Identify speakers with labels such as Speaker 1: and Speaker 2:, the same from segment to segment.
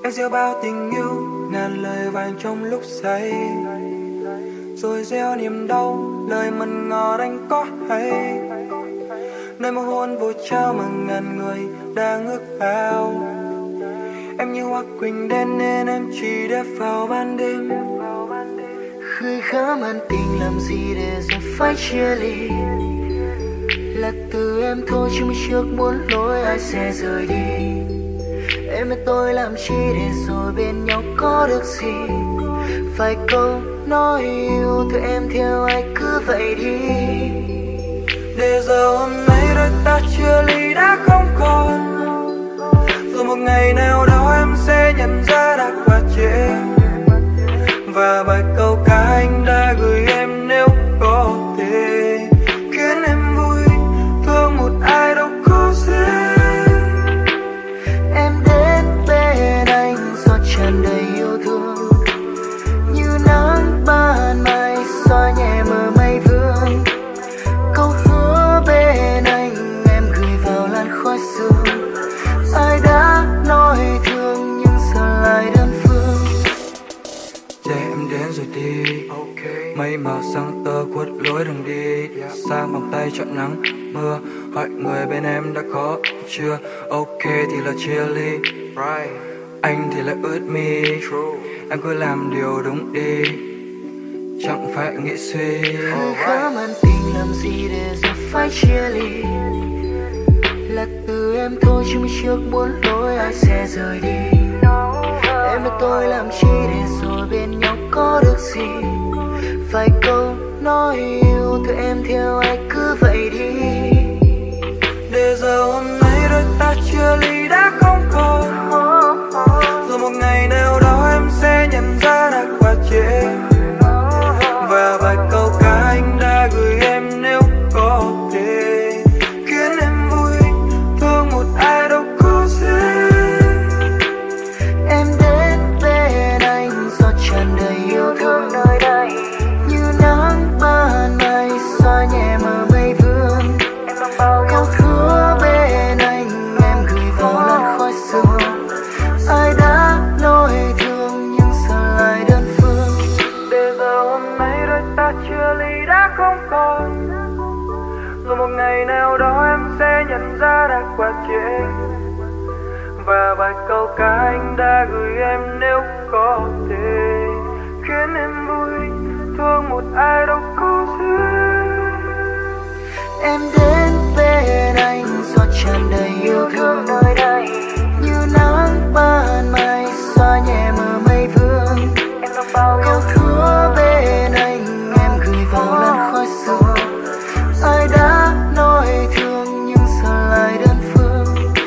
Speaker 1: Anh gieo bao tình yêu ngàn lời vàng trong lúc say, rồi gieo niềm đau lời mặn ngọt anh có hay. Nơi một hôn vội trao mà ngàn người đang ước ao. Em như hoa quỳnh đen nên em chỉ đẹp vào ban đêm.
Speaker 2: Khơi khá man tình làm gì để rồi phải chia ly. Là từ em thôi chứ mới trước muốn lối ai sẽ rời đi. Em với tôi làm chi để rồi bên nhau có được gì. Vài câu nói yêu thôi em theo ai cứ vậy đi.
Speaker 1: Để giờ hôm nay đôi ta chia ly đã không còn. Rồi một ngày nào đó em sẽ nhận ra đã quá trễ. Và vài câu ca anh đã gửi em nếu có thể khiến em vui thương một ai đâu có dễ.
Speaker 2: Em đến bên anh do tràn đầy yêu thương, như nắng ban mai xóa nhẹ mờ mây vương. Câu hứa bên anh em gửi vào làn khói sương. Ai đã nói thương nhưng giờ lại đơn phương.
Speaker 1: Để em đến rồi đi, mây màu sáng tơ khuất lối đường đi. Sang vòng tay chọn nắng mưa, hỏi người bên em đã có chưa. Ok thì là chia ly, anh thì là ướt mi. Em cứ làm điều đúng đi, chẳng phải nghĩ suy.
Speaker 2: Khá man tình làm gì để rồi phải chia ly. Là từ em thôi chứ mới trước muốn lối ai sẽ rời đi. Em với tôi làm chi để rồi bên nhau có được gì. Vài câu nói yêu thôi em theo ai cứ vậy đi.
Speaker 1: Để giờ hôm nay đôi ta chia ly đã không còn. Rồi một ngày nào đó em sẽ nhận ra đã quá trễ. Và vài câu ca anh đã gửi em nếu có thể khiến em vui thương một ai đâu có dễ.
Speaker 2: Em đến bên anh do tràn đầy yêu thương, như nắng ban mai xóa nhẹ mờ mây vương. Câu hứa bên anh em gửi vào làn khói sương. Ai đã nói thương nhưng giờ lại đơn phương.
Speaker 1: Để giờ hôm nay đôi ta chia ly đã không còn. Rồi một ngày nào đó em sẽ nhận ra đã quá trễ. Và vài câu ca anh đã gửi em nếu có thể khiến em vui thương một ai đâu có dễ.
Speaker 2: Em đến bên anh do tràn đầy yêu thương, như nắng ban mai xóa nhẹ mờ mây vương. Câu hứa bên anh em gửi vào làn khói sương. Ai đã nói thương nhưng giờ lại đơn phương.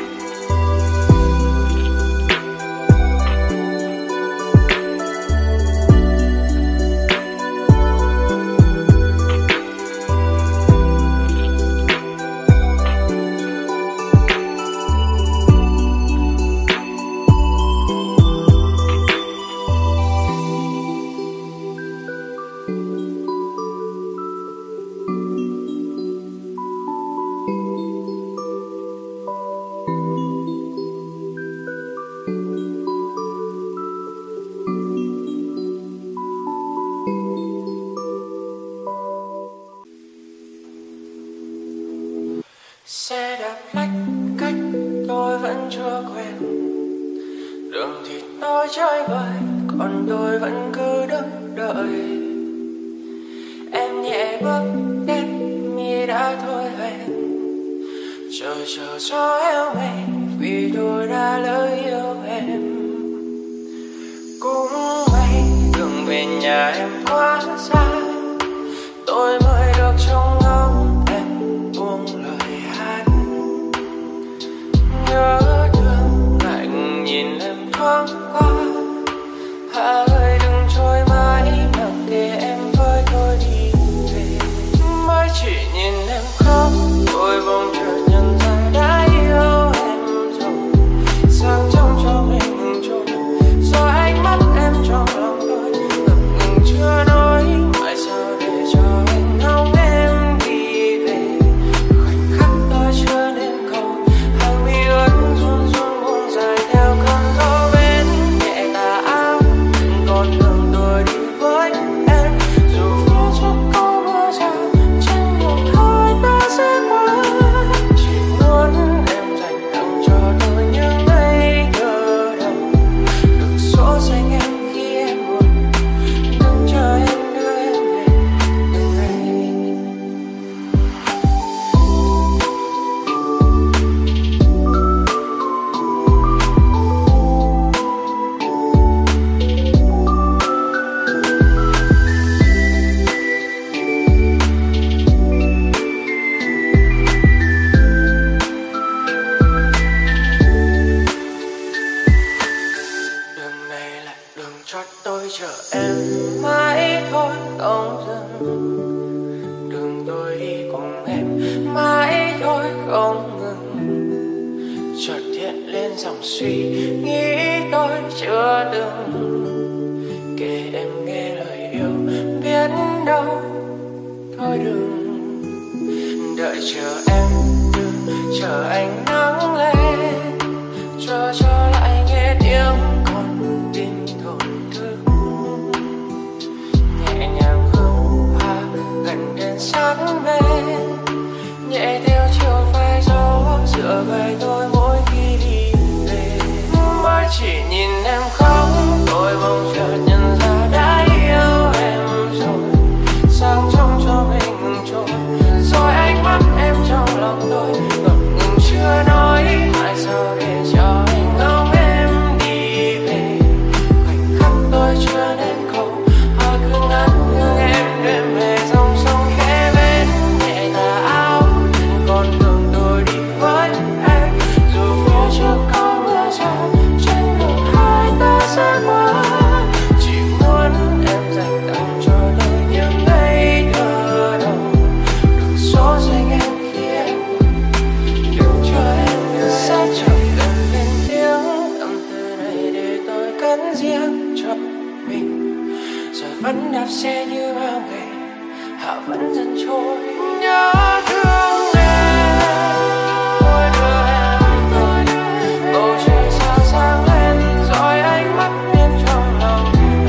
Speaker 3: Xe đạp lách cách tôi vẫn chưa quen. Đường thì nói trái bời, còn tôi vẫn cứ đứng đợi. Em nhẹ bước đến mi đã thôi hẹn. Chờ cho eo mây vì tôi đã lỡ yêu em. Cũng may đường về nhà em quá xa, tôi mới được trông ngóng em buông lời hát. Nhớ thương lạnh nhìn em thoáng qua, hạ ơi đừng trôi mãi mặc kệ em với tôi đi về. Mới chỉ nhìn em khóc tôi bỗng chợt nhận ra đã yêu em rồi. Sáng trong cho mình trôi do ánh mắt em trong lòng tôi ngập ngừng chưa chờ em mãi thôi không dừng, đường tôi đi cùng em mãi thôi không ngừng. Chợt hiện lên dòng suy nghĩ tôi chưa từng kể em nghe lời yêu, biết đâu thôi đừng đợi chờ em, đừng chờ anh nắng lên, chờ cho lại nghe tiếng con tim thổn thức. Nhẹ nhàng hương hoa gần đến sát bên, nhẹ theo chiều phai gió dựa vai tôi mỗi khi đi về. Mới chỉ nhìn em khóc tôi bỗng chợt nhận ra đã yêu em rồi, sáng trong cho mình trôi rồi ánh mắt em trong lòng tôi ngập ngừng chưa nói tại sao để cho anh ngóng em đi về. Khoảnh khắc tôi chưa nên cầu hoa cứ ngắt ngưng em đêm về dòng sông khẽ bên nhẹ tà áo trên con đường tôi đi với em. Dù phía trước có mưa rào trên đường hai ta sẽ qua, chỉ muốn em dành tặng cho tôi những ngây thơ đầu. Đừng số danh em khi em đừng cho em sẽ chẳng cần lên tiếng âm từ này để tôi cất riêng cho mình. Rồi vẫn đạp xe như bao ngày, hạ vẫn dần trôi nhớ thương em. Tôi đưa em tới bầu trời sao sáng lên rồi ánh mắt em trong lòng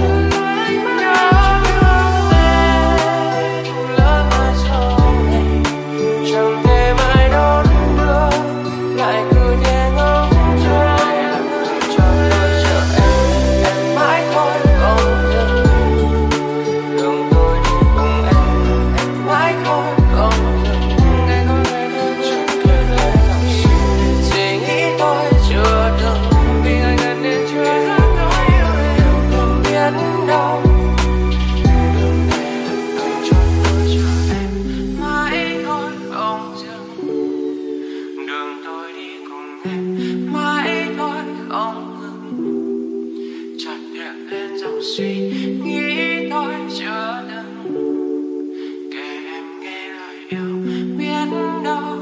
Speaker 3: nhớ thương em. Lỡ mai sau này chẳng thể mai đón đưa lại cứ thế ngóng trông cho tôi chờ em mãi thôi không dừng, đường tôi đi cùng em mãi thôi không dừng. Chẳng kể lại dòng suy nghĩ tôi chưa từng vì ngày gần đến chưa dám nói yêu em không biết đâu. Đường này là đường cho tôi chờ em mãi thôi không dừng, đường tôi đi cùng em mãi thôi không ngừng. Chợt hiện lên dòng suy nghĩ tôi chưa từng kể em nghe lời yêu, biết đâu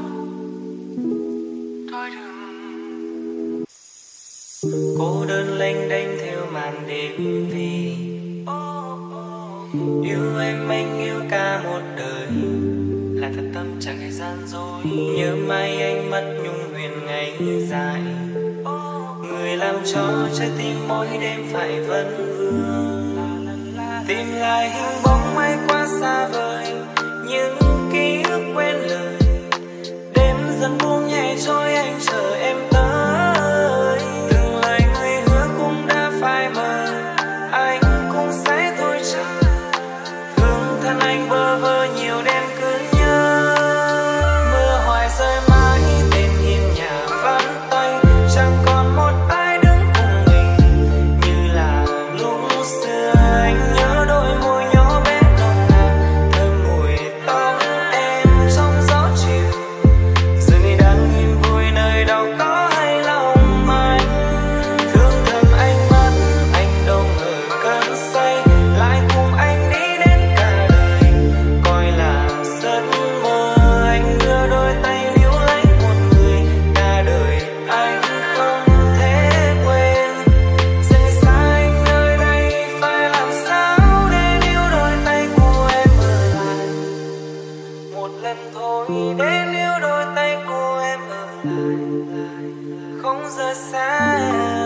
Speaker 3: thôi đừng.
Speaker 2: Cô đơn lênh đênh theo màn đêm vì yêu em anh yêu cả một đời là thật tâm chẳng hề gian dối. Nhớ mai anh mất nhung huyền ngày dài, người làm cho trái tim mỗi đêm phải vấn vương. Tìm lại hình bóng mai quá xa vời, những ký ức quên lời. Đêm dần buông nhẹ trôi anh chờ em tới. Từng lời người hứa cũng đã phai mờ, anh cũng sẽ thôi chờ. Thương thân anh bơ vơ nhiều đêm cứ nhớ. Mưa hoài rơi mãi bên hiên nhà vắng tanh, chẳng còn một ai đứng cùng mình như là lúc xưa. Anh nhớ đôi môi nhỏ bé nồng nàn, thơm mùi tóc em trong gió chiều. Giờ ngày đang yên vui nơi đâu có hay lòng anh. Thương thầm anh mất anh đâu ngờ cơn say lại cùng anh đi đến cả đời. Coi là giấc mơ anh đưa đôi tay níu lấy một người cả đời anh không thể quên. Rời xa anh nơi đây phải làm sao để níu đôi tay của em ở lại một lần thôi, để níu đôi tay của em ở lại không rời xa.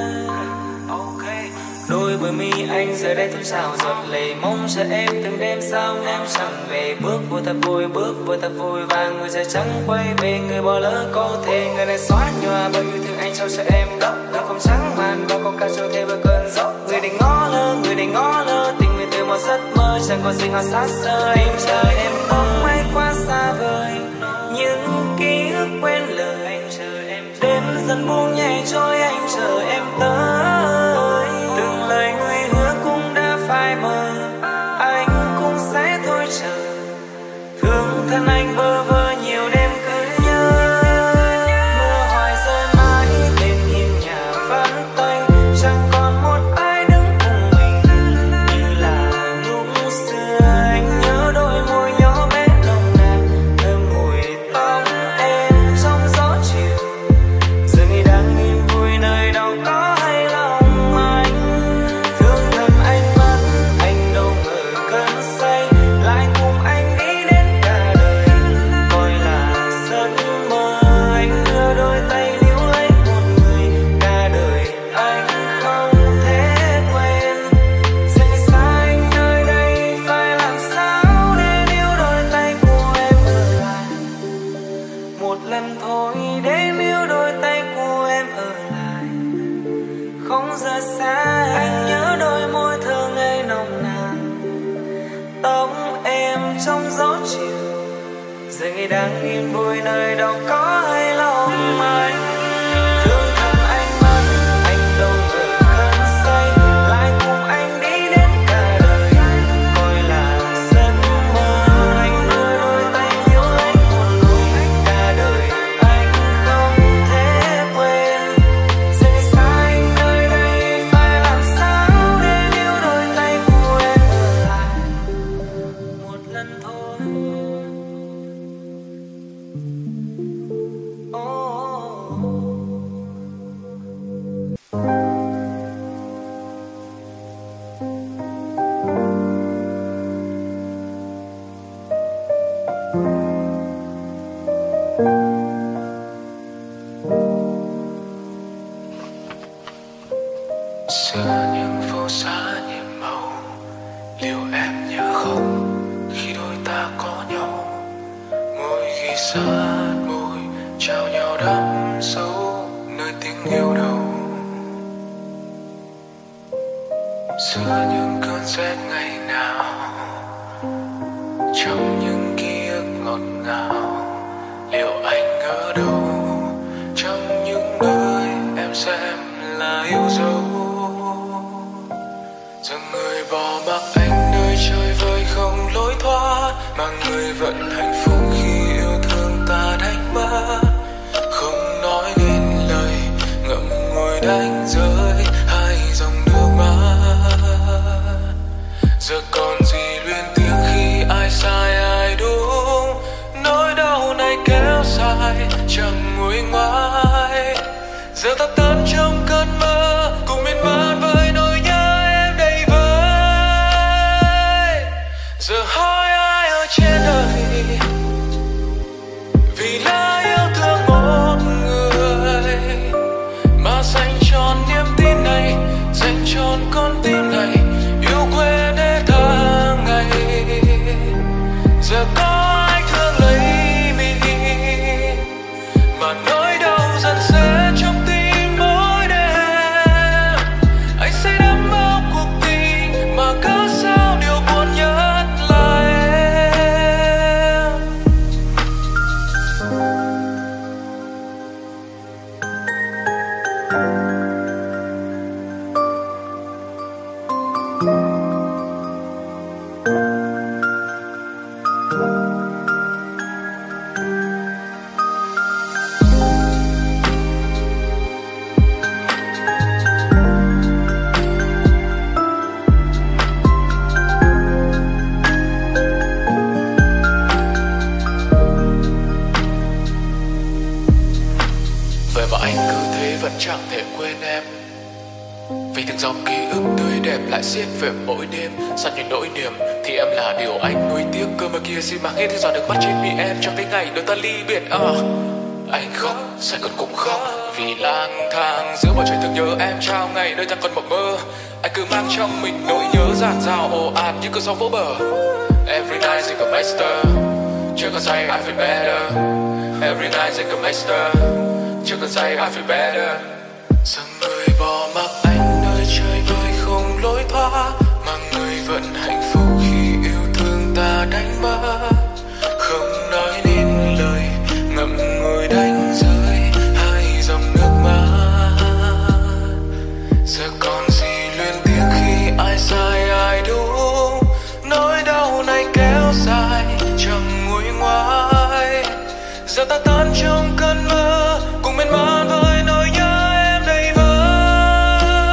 Speaker 2: Ok, đôi bờ mi anh giờ đây thôi sao giọt lệ, mong chờ em từng đêm sao em chẳng về. Bước vô thật vui, bước vô thật vui và người trời trắng quay về. Người bỏ lỡ có thể người này xóa nhòa bao yêu thương anh trao cho em gốc. Đường không trắng màn bao câu ca trôi theo với cơn gió. Người đừng ngó lơ, người đừng ngó lơ, tình người từ một giấc mơ chẳng còn gì ngoài sát sơ. Em chờ em bóng mai quá xa vời, những ký ức quên lời. Đêm dần buông nhẹ trôi anh chờ em tới. Từng lời người hứa cũng đã phai mờ, anh cũng sẽ thôi chờ. Thương thân anh bơ vơ nhiều đêm cứ nhớ. Mưa hoài rơi mãi bên hiên nhà vắng tanh, chẳng còn một ai đứng cùng mình như
Speaker 1: yên vui nơi đâu có hay lòng anh. Thương thầm anh mất anh đâu ngờ cơn say, lại cùng anh đi đến cả đời coi là giấc mơ. Anh đưa đôi tay níu lấy một người cả đời anh không thể quên. Giờ thì xa anh nơi đây phải làm sao để níu đôi tay của em ở lại một lần thôi.
Speaker 3: Xưa những phố xa nhiệm màu, liệu em nhớ không khi đôi ta có nhau, mỗi khi sát môi trao nhau đắm sâu nơi tiếng yêu đầu. Xưa những cơn rét ngày nào, trong những ký ức ngọt ngào, liệu anh ở đâu trong những nơi em xem là yêu dấu. Giờ người bỏ mặc anh nơi chơi vơi không lối thoát, mà người vẫn hạnh phúc khi yêu thương ta đánh mất. Không nói nên lời, ngậm ngùi đánh rơi hai dòng nước mắt. Giờ còn gì luyến tiếc khi ai sai ai đúng, nỗi đau này kéo dài chẳng nguôi ngoai. Giờ ta tan trong cơn mơ cùng miên man với nỗi nhớ em đầy vơi. Giờ hỏi ai ở trên đời vì đã yêu thương một người mà dành trọn niềm tin này, dành trọn con tim này, yêu quên hết tháng ngày. Giờ có ai thương lấy mình mà nỗi đau dần sẽ trong tim mỗi đêm. Anh sẽ đắm vào cuộc tình mà cớ sao điều buồn nhất là em. Vậy mà anh cứ thế vẫn chẳng thể quên em, vì từng dòng ký ức tươi đẹp lại xiết về mỗi đêm. Sao những nỗi niềm thì em là điều anh nuối tiếc, cơ mà kia xin mang hết giọt nước mắt trên mi em cho tới ngày đôi ta ly biệt. Anh khóc, sẽ còn cũng khóc, vì lang thang giữa bầu trời từng nhớ em trao ngày nơi ta còn mộng mơ. Anh cứ mang trong mình nỗi nhớ dạt dào ồ ạt như cơn sóng vỗ bờ. Every night like a master, chưa cần say I feel better. Every night like a master, chưa cần say I feel better. Giờ người bỏ mặc anh nơi chơi vơi không lối thoát, mà người vẫn hạnh phúc khi yêu thương ta đánh mất. Không nói nên lời, ngậm ngùi đánh rơi hai dòng nước mắt. Giờ còn gì luyến tiếc khi ai sai ai đúng, nỗi đau này kéo dài chẳng nguôi ngoai. Giờ ta tan trong cơn mơ cùng miên man với nỗi nhớ em đầy vơi.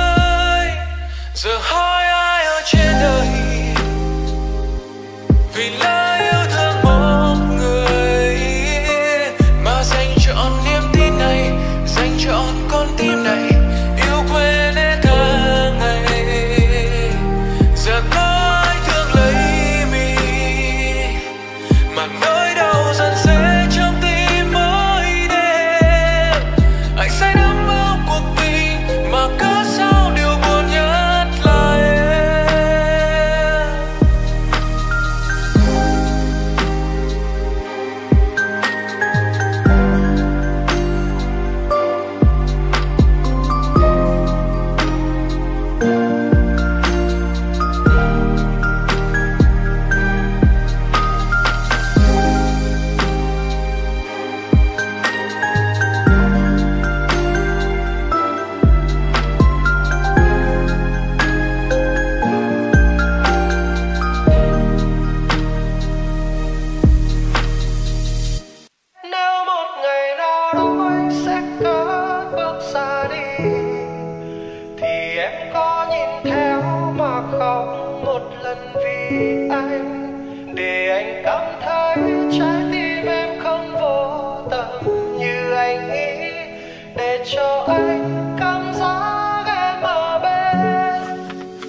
Speaker 3: anh, để anh cảm thấy trái tim em không vô tận như anh nghĩ, để cho anh cảm giác em ở bên.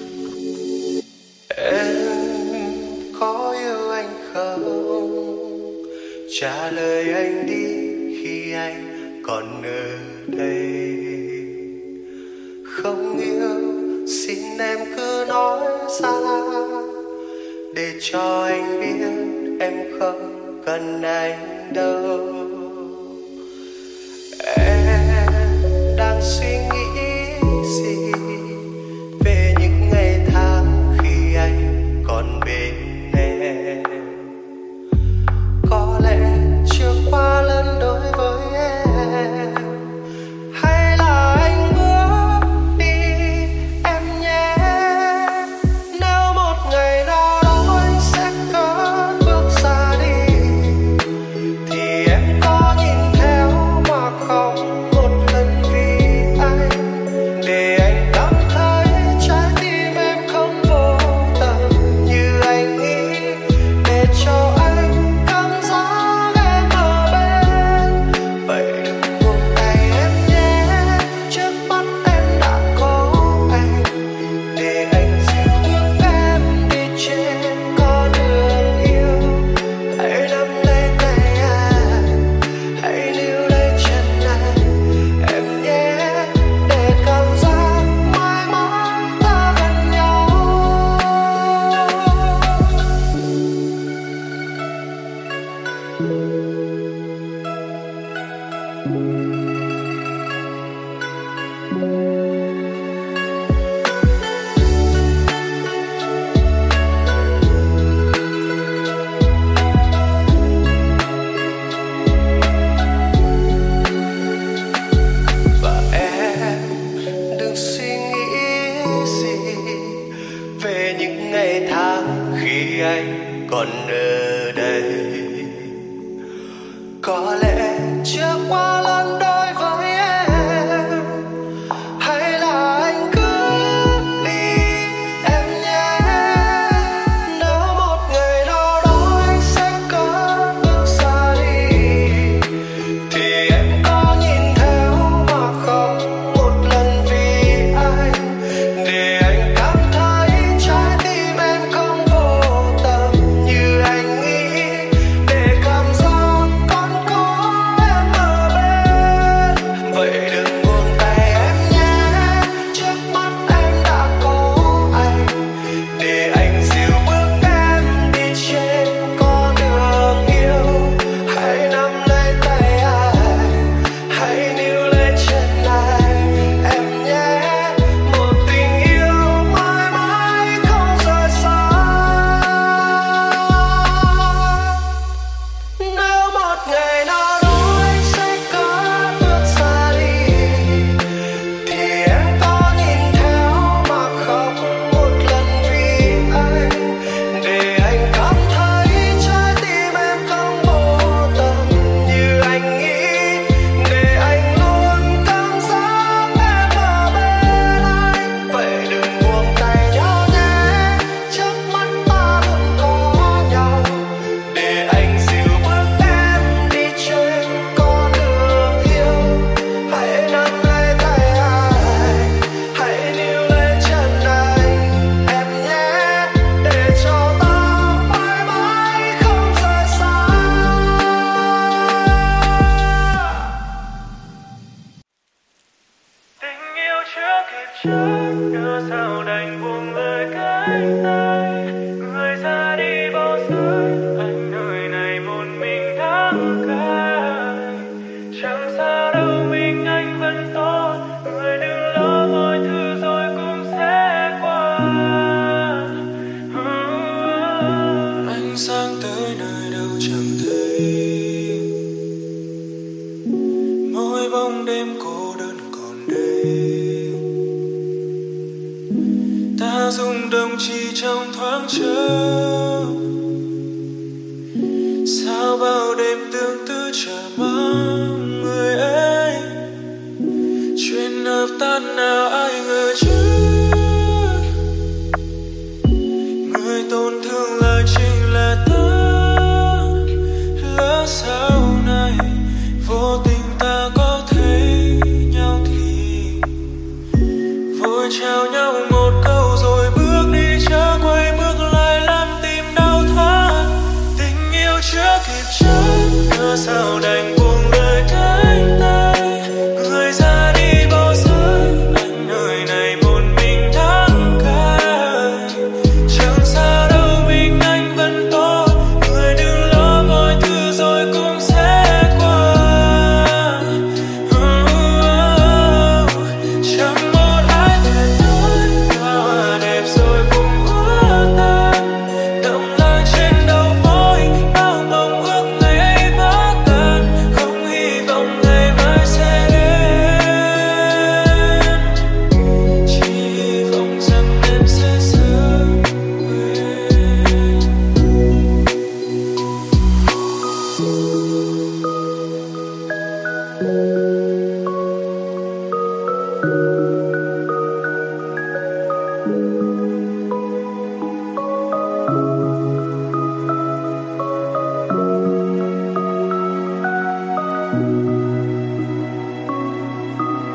Speaker 3: Em có yêu anh không? Trả lời anh đi khi anh còn ở đây. Không yêu xin em cứ nói ra, để cho anh biết em không cần anh đâu. Em đang suy nghĩ gì về những ngày tháng khi anh còn bên em? Có lẽ chưa quá lớn đối với em, hay là anh bước đi em nhé. Nếu một ngày nào đó anh sẽ có bước ra đi, thì em có nhìn theo mà không một lần vì anh, để anh cảm thấy trái tim em không vô tận như anh nghĩ, để cho anh cảm giác em ở bên. Vậy đừng buông tay em nhé, trước mắt em đã có anh, để anh dìu bước em đi trên con đường yêu. Hãy nắm lấy tay anh, hãy níu lấy chân anh em nhé, để cảm giác mãi mãi ta gần nhau. Và em đừng suy nghĩ gì về những ngày tháng khi anh còn ở đây. Có lẽ chưa quá lớn đối với em, hay là anh cứ đi em nhé. Nếu một ngày nào đó anh sẽ có bước ra đi, thì em có nhìn theo mà không một lần vì anh, để anh cảm thấy trái tim em không vô tận như anh nghĩ, để cảm giác còn có em ở bên. Vậy đừng buông tay em nhé, trước mắt em đã có anh, để anh dìu bước em đi trên con đường yêu. Hãy nắm lấy tay anh, hãy níu lấy chân anh em nhé, một tình yêu mãi mãi không rời xa. Nếu một ngày nào đó anh sẽ có bước ra đi, thì em có nhìn theo mà không một lần vì anh, để anh cảm thấy trái tim em không vô tận như anh nghĩ, để anh luôn cảm giác em ở bên anh. Vậy đừng buông tay nhau nhé, trước mắt ta vẫn có nhau, để anh dìu bước em đi trên con đường yêu. Hãy nắm lấy tay anh, hãy níu lấy chân anh em nhé, để cho ta mãi mãi không rời xa. Tình yêu chưa kịp chắc, đưa sao đành buông lời cánh tay. Người ra đi bao giới, anh nơi này một mình thắng cay. Chẳng xa đâu mình anh vẫn tốt, người đừng lo mọi thứ rồi cũng sẽ qua. Anh sang tới nơi đâu chẳng thấy, mỗi bóng đêm cô đơn còn đây. Ta rung động chỉ trong thoáng chốc, sao bao đêm tương tư chờ mong người ấy. Chuyện hợp tan nào ai ngờ chứ, người tổn thương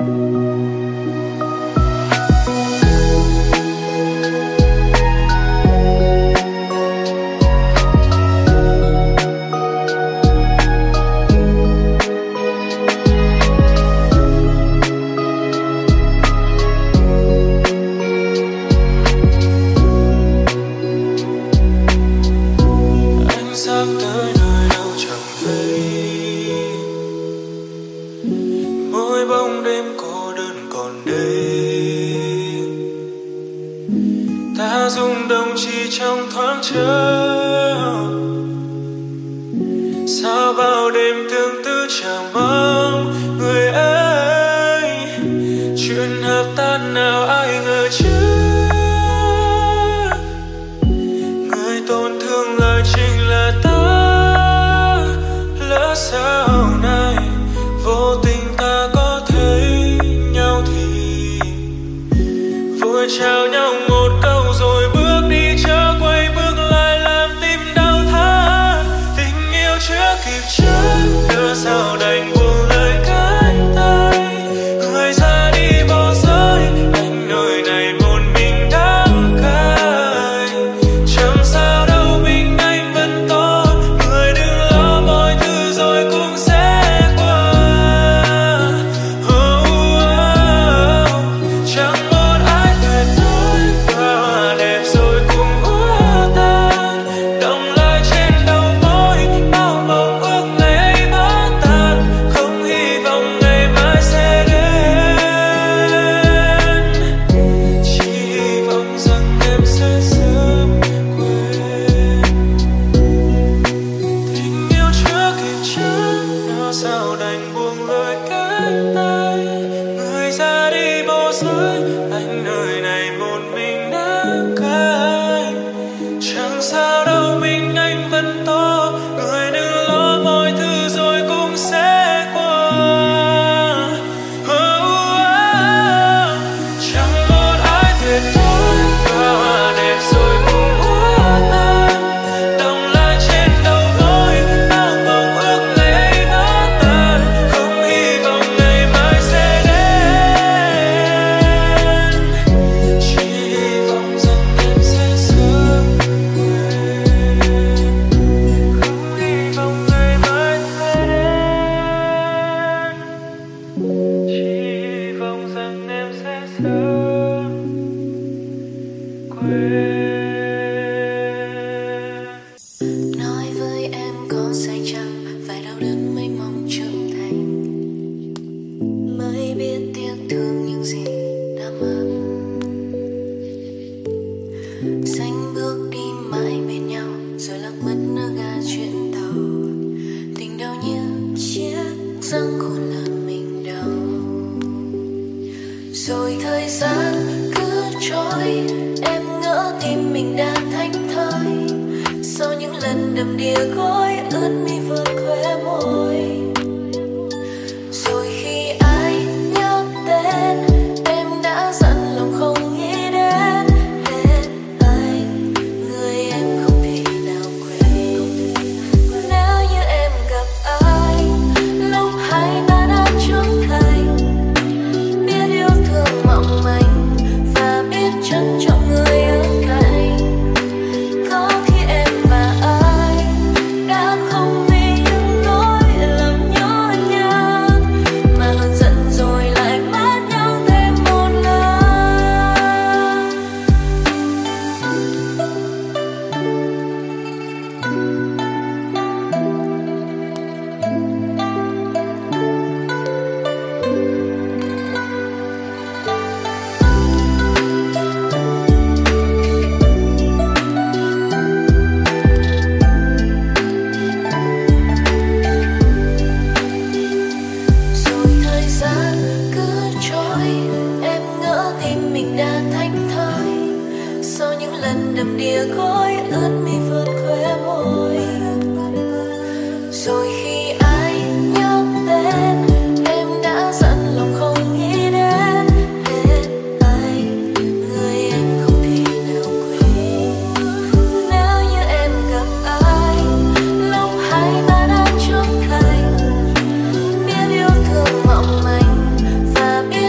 Speaker 4: Biết yêu thương mộng manh và biết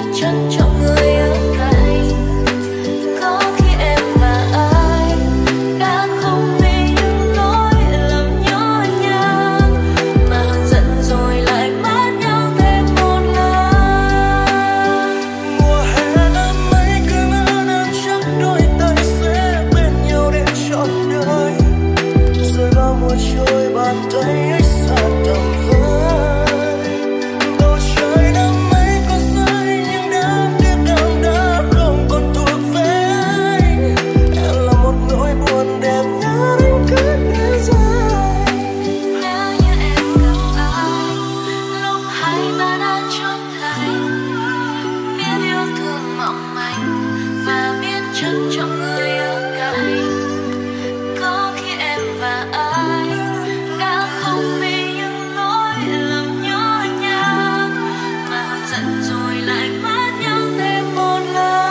Speaker 4: chất trong người ở cạnh. Có khi em và anh đã không vì những lỗi lầm nhỏ nhặt mà hờn giận rồi lại mất nhau thêm một lần.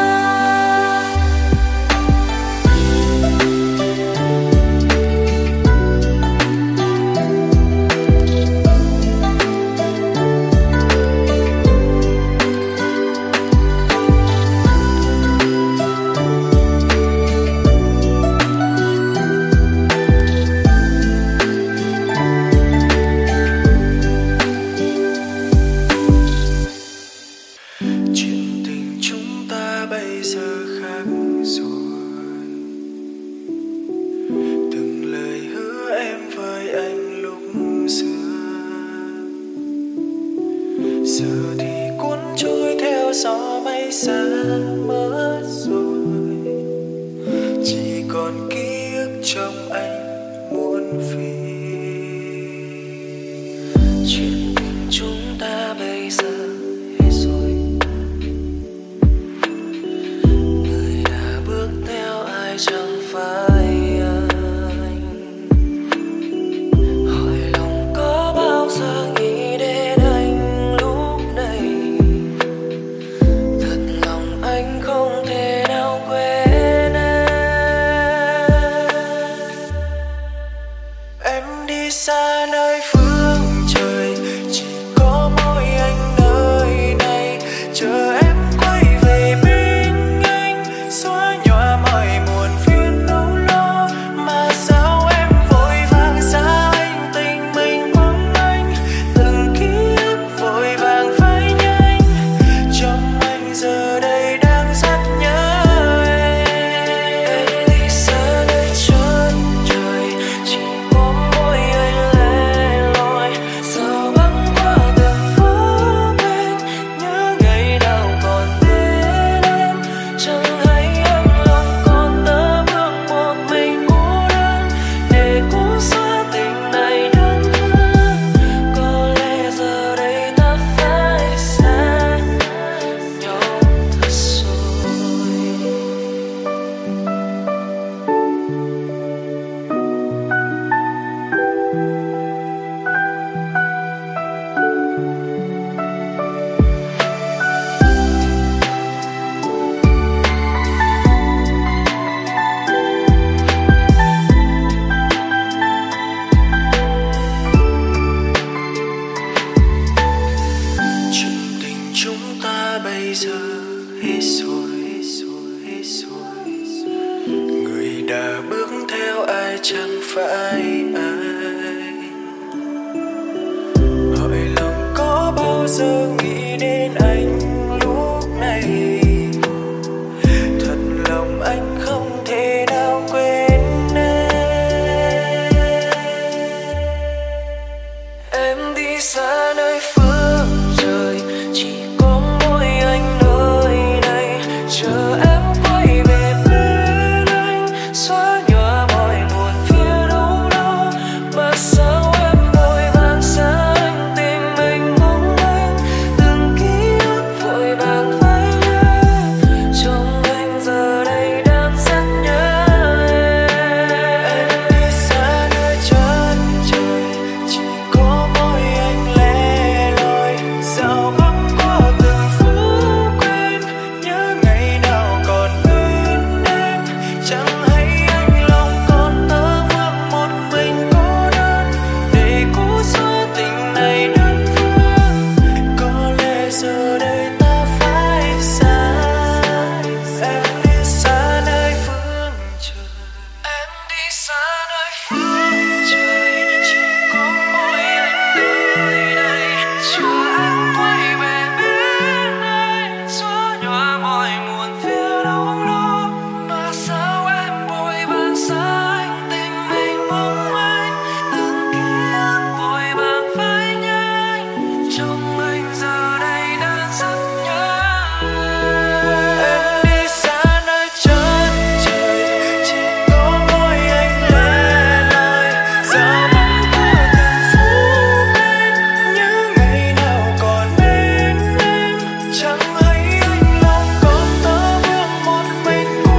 Speaker 3: Chuyện tình chúng ta bây giờ khác rồi. Từng lời hứa em với anh lúc xưa giờ thì cuốn trôi theo gió mây xa mất rồi. Chỉ còn ký ức trong anh muộn phiền. Chuyện tình chúng ta bây giờ hết rồi. Người đã bước theo ai chẳng phải anh. Hỏi lòng có bao giờ nghĩ đến anh lúc này. Thật lòng anh không thể nào quên em đi xa nơi phương trời, chỉ có mỗi anh nơi này. Chờ em quay về bên anh, xóa nhòa mọi muộn phiền âu lo. Mà sao em vội vàng xa anh, tình mình mong anh. Từng ký ức vội vàng phai nhanh, trong anh giờ đây đang rất nhớ em. Em đi xa nơi chân trời, chỉ có mỗi anh lẻ loi. Sao băng qua từng phố bên, nhớ ngày nào còn bên em. Chẳng hay anh lòng còn tơ vương một mình cô đơn, để cố xóa tình này đơn phương. Có lẽ giờ đây ta phải xa nhau thật rồi. Chuyện tình chúng ta bây giờ hết rồi, hết rồi. Người đã bước theo ai chẳng phải anh. Hỏi lòng có bao giờ nghĩ đến anh lúc này. Thật lòng anh không thể nào quên em đi xa nơi phương trời, chỉ có mỗi anh nơi này. Chờ em quay về bên anh, xóa nhòa mọi buồn phiền âu lo. Mà sao em vội vàng xa anh, tình mình mong anh. Từng ký ức vội vàng phai nhạt, trong anh giờ đây đang rất nhớ em. Em đi xa nơi chân trời, chỉ có mỗi anh lẻ loi. Sao băng qua từng phố quen, nhớ ngày nào còn bên em. Chẳng hay anh lòng còn tơ vương một mình cô đơn, để cố xóa tình này đơn phương. Có lẽ giờ đây ta phải xa. Em đi xa nơi phương trời, em đi xa nơi phương trời, chỉ có mỗi anh nơi này. Chờ em quay về bên anh, xóa nhòa mọi muộn phiền âu lo. Mà sao em vội vàng xa anh, tình mình mong anh. Từng ký ức vội vàng phai nhanh, trong anh giờ đây đang rất nhớ em. Đi xa nơi chân trời, chỉ có mỗi anh lẻ loi. Sao băng qua từng phố bên, nhớ ngày nào còn bên em. Chẳng hay anh lòng còn tơ vương một mình cô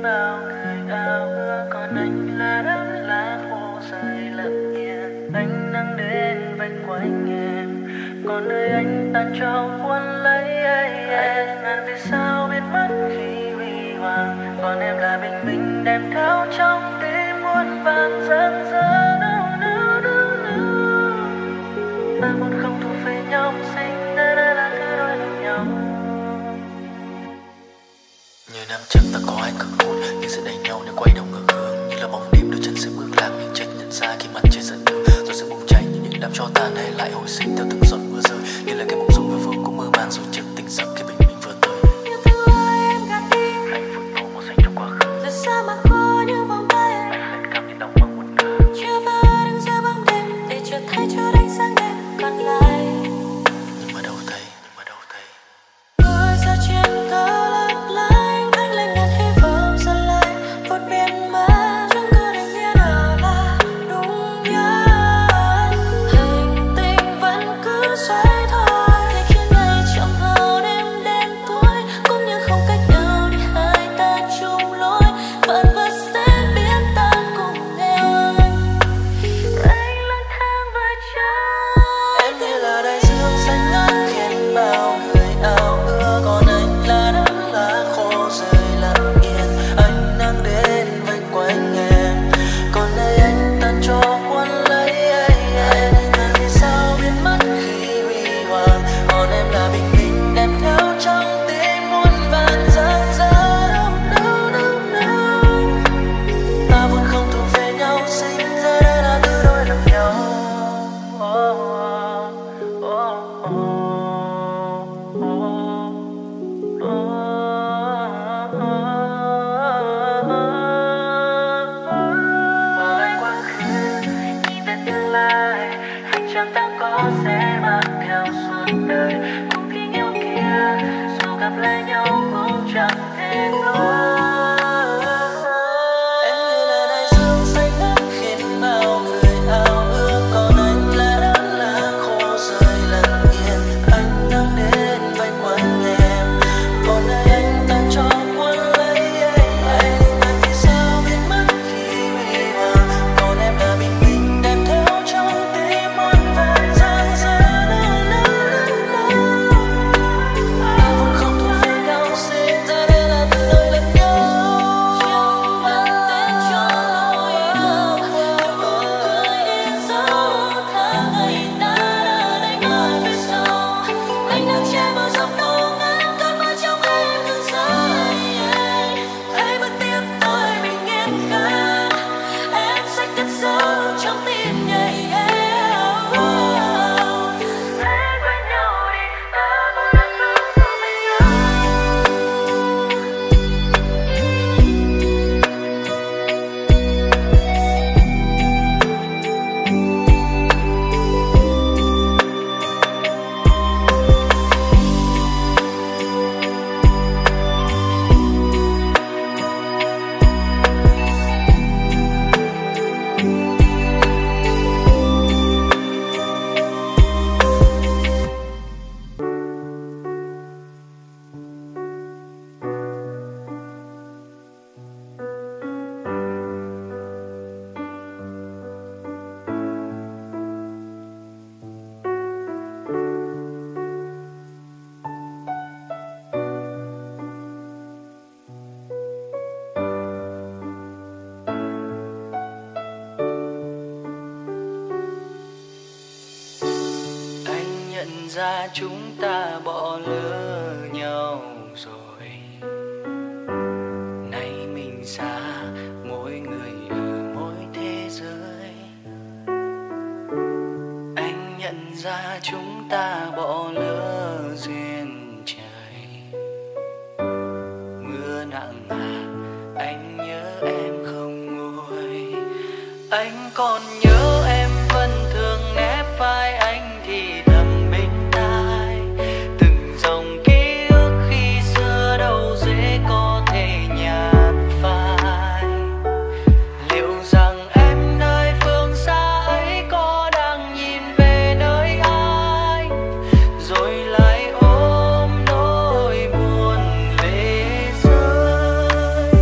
Speaker 2: bao người ao ước, còn anh là đám lá khô rơi lặng yên. Ánh nắng đến vây quanh em, còn nơi anh tan trong cuốn lấy em. Ngàn vì sao biết mất khi huy hoàng, còn em là bình minh đem theo trong tim muôn vàn rạng rỡ. Ta muốn không thuộc về nhau, sinh ra đã là cứ đôi lòng nhau.
Speaker 5: Như năm trước ta có ai cực hôn, nhưng sẽ đẩy nhau nếu quay đầu ngược hướng. Như là bóng đêm đôi chân sẽ bước lạc, nhưng trách nhận ra khi mặt trời dần đường, rồi sẽ bùng cháy như những đám tro tàn hay lại hồi sinh theo từng giọt mưa rơi. Như là cái mộng du vừa vương cũng mơ màng rồi chợt tỉnh giấc khi bình minh vừa tới.
Speaker 4: Yêu thương ơi em gạt đi,
Speaker 2: Hạnh phúc nổ màu xanh trong quá khứ,
Speaker 4: giờ sao mà khó như vòng tay.
Speaker 2: anh lên cảm như đóng băng một nửa.
Speaker 4: Chưa vỡ đứng giữa bóng đêm để chợt thấy cho ánh sáng đêm còn lại.
Speaker 5: Nhưng mà đâu thấy
Speaker 4: Ngồi ra trên cao lấp lánh, ánh lên ngàn hy vọng dần lại vụt biến mất. Chẳng có định nghĩa nào là đúng nhất, hành tinh vẫn cứ xoay thôi, để khiến ngày chậm vào đêm đen tối. Cũng như không cách nào để hai ta chung lối, vạn vật sẽ biến tan cùng em. Anh lang thang với trái.
Speaker 2: Em như là đại dương xanh ngát khiến bao người ao ước, còn anh là đám lá khô rơi lặng yên. Ánh nắng đến vây quanh em, còn nơi anh tan cho cuốn lấy em. Ngàn vì sao biến mất khi huy hoàng, còn em là bình minh đem theo trong tim muôn vàn rạng rỡ. Ta vốn không thuộc về nhau, sinh ra đã là thứ đôi lòng nhau. Bỏ lại quá khứ, nhìn về tương lai, hành trang ta có sẽ mang theo suốt đời. Cùng tình yêu kia, dù gặp lại nhau cũng chẳng thể nói. Em như là đại dương xanh ngát khiến bao người ao ước, còn anh là đám lá khô rơi lặng yên. Ánh nắng đến vây quanh em, còn nơi anh tan cho cuốn lấy em. Ngàn vì sao biến mất khi huy hoàng, còn em là bình minh đem theo trong tim muôn vàn rạng rỡ. Ta vốn không thuộc về nhau, sinh ra để là từ đôi lần nhau.
Speaker 4: Trong mắt tên cho nỗi đau, nụ cười in dấu tháng ngày ta đã đánh mất phía sau. Anh đang che mờ dòng phố ngắn, cơn mưa trong em ngừng rơi. Hãy bước tiếp tôi bình yên khác, em sẽ cất giấu trong tim nhảy.
Speaker 2: Hãy quên nhau đi, ta vốn là không thuộc về nhau. Anh nhận ra chúng ta bỏ lỡ nhau rồi. Nay mình xa, mỗi người ở mỗi thế giới. Anh nhận ra chúng ta bỏ lỡ duyên trời. Mưa nặng anh nhớ em không nguôi. Anh còn nhớ em vẫn thường nép vai anh thì thầm bên tai. Từng dòng ký ức khi xưa đâu dễ có thể nhạt phai. Liệu rằng em nơi phương xa ấy có đang nhìn về nơi ai, rồi lại ôm nỗi buồn lệ rơi.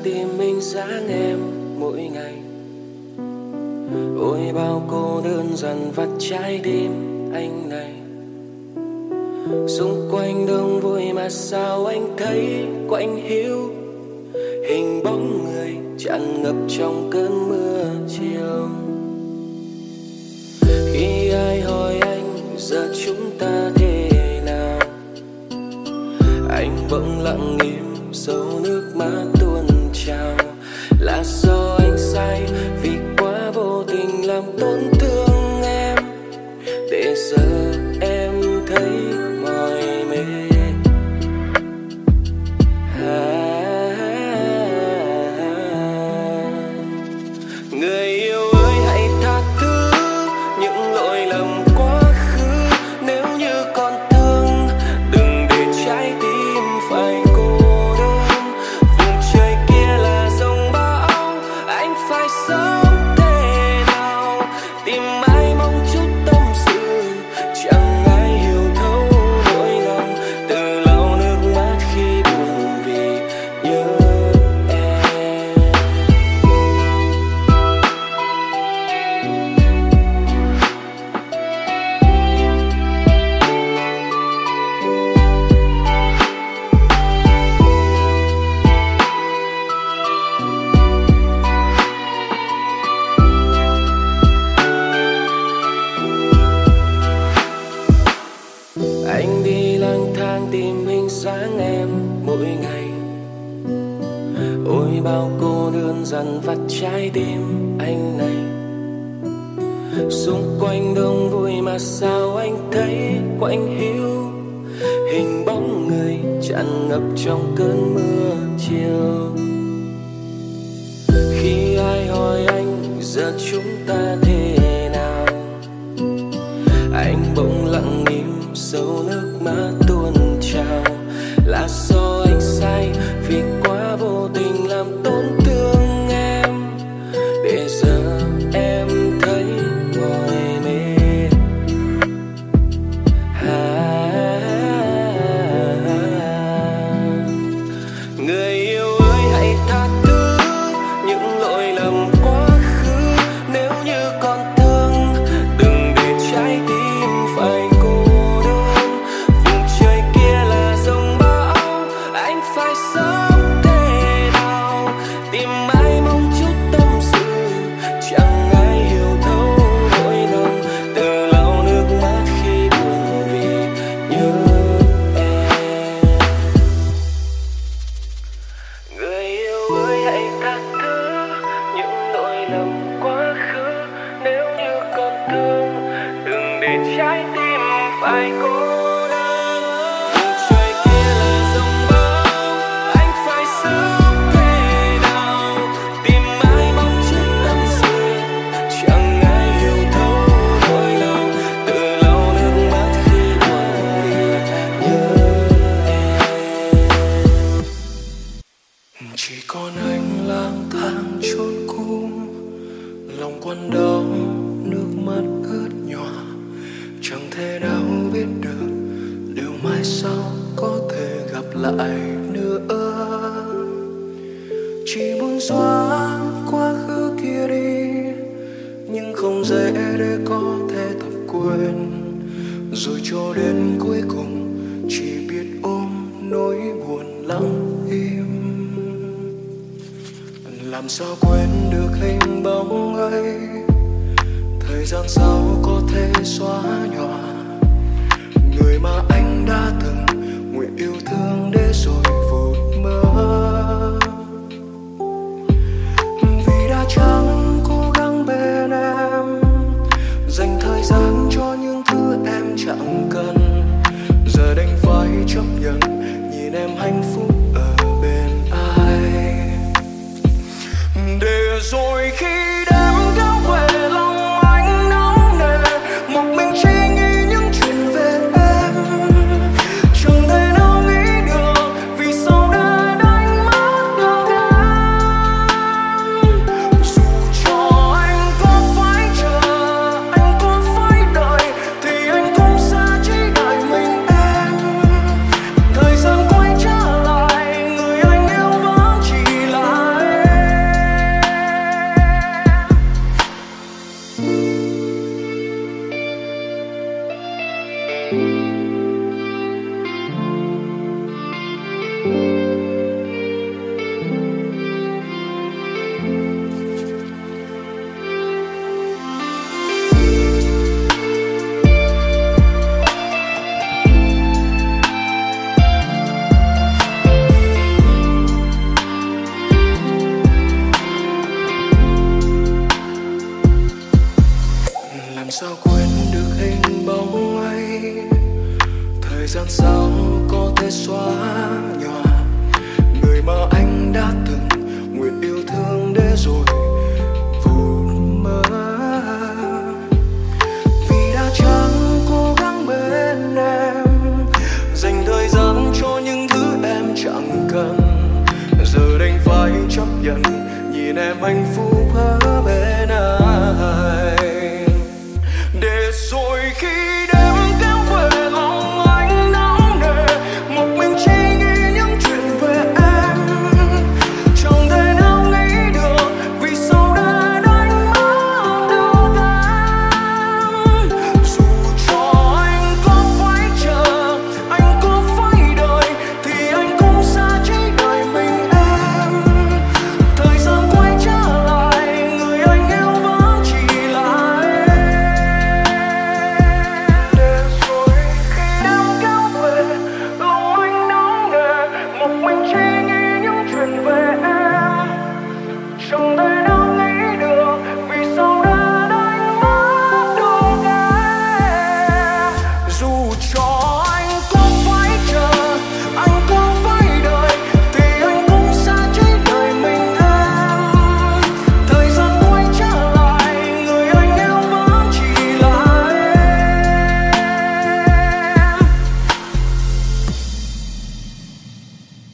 Speaker 3: tìm hình dáng em mỗi ngày. Ôi bao cô đơn dần vắt trái tim anh này. Xung quanh đông vui mà sao anh thấy quạnh hiu, hình bóng người tràn ngập trong cơn mưa chiều. Khi ai hỏi anh giờ chúng ta thế nào, anh bỗng lặng im dấu nước mắt tuôn trào. Là do anh sai vì quá vô tình làm tổn thương em, để giờ em thấy mỏi mệt. Người yêu ơi hãy tha thứ những lỗi lầm quá khứ. Nếu như còn thương đừng để trái tim phải cô đơn. Vùng trời kia là dòng bão, anh phải sống thế nào? Tìm ai mong chút tâm sự, chẳng ai hiểu thấu nỗi lòng. Từ lau nước mắt khi buồn vì nhớ em. Anh đi lang thang tìm hình dáng em mỗi ngày. Ôi bao cô đơn dần vắt trái tim anh này. Xung quanh đông vui mà sao anh thấy quạnh hiu, hình bóng người tràn ngập trong cơn mưa chiều. Khi ai hỏi anh giờ chúng ta thế nào, anh bỗng lặng im dấu nước mắt tuôn trào. Là do anh sai vì quá vô tình làm tổn thương em, để giờ em thấy mỏi mệt. Người yêu ơi hãy tha thứ những lỗi lầm quá khứ. Nếu như còn thương đừng để trái tim phải cô đơn. Vùng trời kia là dòng bão, anh phải sống thế nào? Tìm ai mong chút tâm sự, chẳng ai hiểu thấu nỗi lòng. Từ lau nước mắt khi buồn vì nhớ em. Người yêu ơi hãy tha thứ những lỗi lầm quá khứ. Nếu như còn thương đừng để trái tim phải cô đơn. Vùng trời kia là dòng bão, anh phải sống thế nào? Tìm ai mong chút tâm sự, chẳng ai hiểu thấu nỗi lòng. Tự lau nước mắt khi buồn vì nhớ em. Chỉ còn anh lang thang chốn cũ, lòng quặn đau nước mắt ướt nhòa. Chẳng thể nào biết được liệu mai sau có thể gặp lại nữa. Chỉ muốn xóa quá khứ kia đi, nhưng không dễ để có thể tập quên. Rồi cho đến cuối cùng chỉ biết ôm nỗi buồn lặng im. Làm sao quên được hình bóng ấy, thời gian sau có thể xóa nhòa người mà anh đã từng nguyện yêu thương để rồi vụt mơ. Vì đã chẳng cố gắng bên em, dành thời gian cho những thứ em chẳng cần. Giờ đành phải chấp nhận nhìn em hạnh phúc ở bên ai. Để rồi khi đêm kéo về lòng anh nóng nề, một mình chính Làm sao quên được hình bóng ấy, thời gian sao có thể xóa nhòa người mà anh đã từng nguyện yêu thương để rồi vụt mất. Vì đã chẳng cố gắng bên em, dành thời gian cho những thứ em chẳng cần, giờ đành phải chấp nhận nhìn em hạnh phúc ở bên anh. Để rồi khi đêm kéo về lòng anh nặng nề, một mình chỉ nghĩ những chuyện về em, chẳng thể nào nghĩ được vì sao đã đánh mất được em. Dù cho anh có phải chờ, anh có phải đợi, thì anh cũng sẽ chỉ đợi mình em. Thời gian quay trở lại, người anh yêu vẫn chỉ là em. Để rồi khi đêm kéo về lòng anh nặng nề, một mình chỉ nghĩ những chuyện về em, chẳng thể nào nghĩ được vì sao đã đánh mất được em. Dù cho